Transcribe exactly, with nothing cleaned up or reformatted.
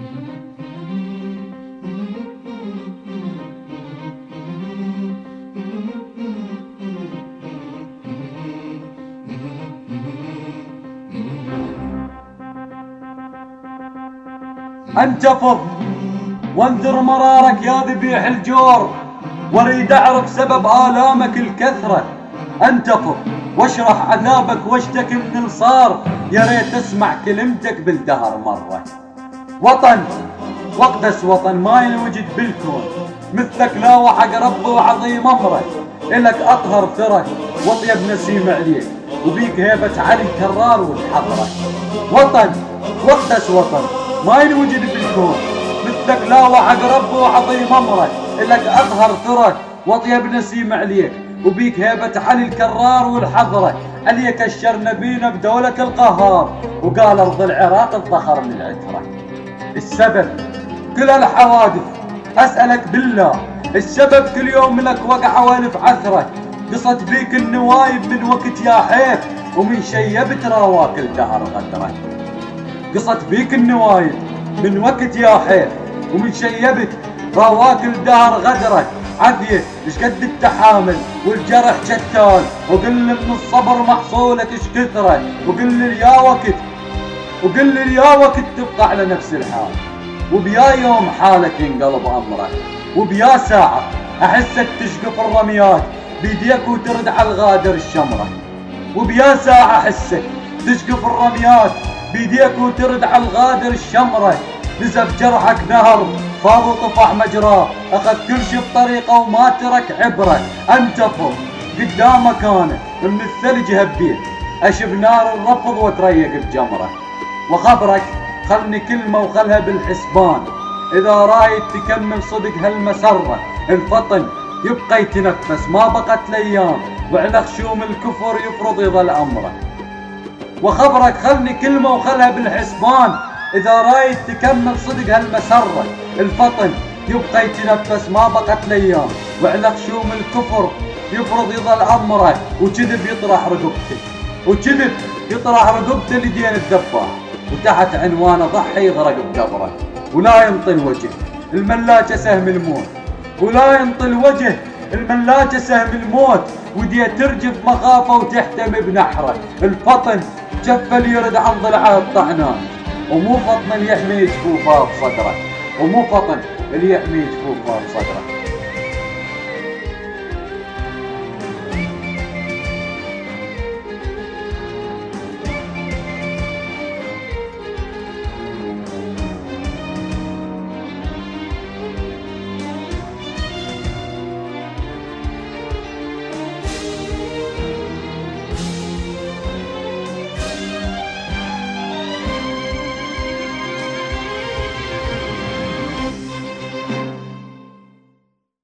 انتفض وانذر مرارك يا ذبيح الجور، واريد اعرف سبب آلامك الكثرة. انتفض واشرح عذابك واشتكي من الصار، يا ريت اسمع كلمتك بالدهر مرة. وطن واقدس وطن ما ينوجد بالكون، مثلك لا وحق رب وعظيم امرك، الك اطهر ثرى واطيب نسيم عليك، وبيك هيبة علي كرار والحضرة. وطن واقدس وطن ما ينوجد بالكون، مثلك لا وحق رب وعظيم امرك، الك اطهر ثرى واطيب نسيم عليك، وبيك هيبة علي الكرار والحضرة. عليك الشر نبينا بدولة القهار، وقال ارض العراق الظخر من العترة. السبب كل الحوادث اسألك بالله، السبب كل يوم لك وقعة والف عثرة، قصت بيك النوايب من وقت يا حيف، ومن شيبت رواك الدهر غدرة. قصت بيك النوايب من وقت يا حيف، ومن شيبت رواك الدهر غدرة. عافية ايش قد التحامل والجرح شتان، وقل لي من الصبر محصولك ايش كثرة، وقل لي يا وقت وقل لي يا وقت تبقى على نفس الحال، وبيا يوم حالك ينقلب امرك، وبيا ساعة احسك تشقف الرميات بيديك وترد على الغادر الشمرة. وبيا ساعة احسك تشقف الرميات بيديك وترد على الغادر الشمرة. نزف جرحك نهر فاض وطفح مجراه، اخذ كل شي بطريقه وما ترك عبره. انتفض قدامك انا من الثلج هبيت، اشب نار الرفض وتريق بجمره. وخبرك خلني كلمه وخلها بالحسبان، اذا رايد تكمل صدق هالمسره، الفطن يبقى يتنفس ما بقت الايام، وعلى خشوم الكفر يفرض يظل امره. وخبرك خلني كلمه وخلها بالحسبان، إذا رايد تكمل صدق هالمسرة، الفطن يبقى يتنفس ما بقت الأيام، وعلى خشوم الكفر يفرض يظل أمره. وكذب يطرح رقبته وكذب يطرح رقبته لدين الذباح، وتحت عنوانه ضحي يغرق بقبره. ولا ينطي الوجه الملاجة سهم الموت، ولا ينطي الوجه الملاجة سهم الموت، وديه ترجف مخافة وتحتمي بنحره. الفطن جف اللي يرد عن ضلعه الطعنان، ومو فطن اللي يحمي جفوفه بصدره، ومو فطن اللي يحمي جفوفه بصدره.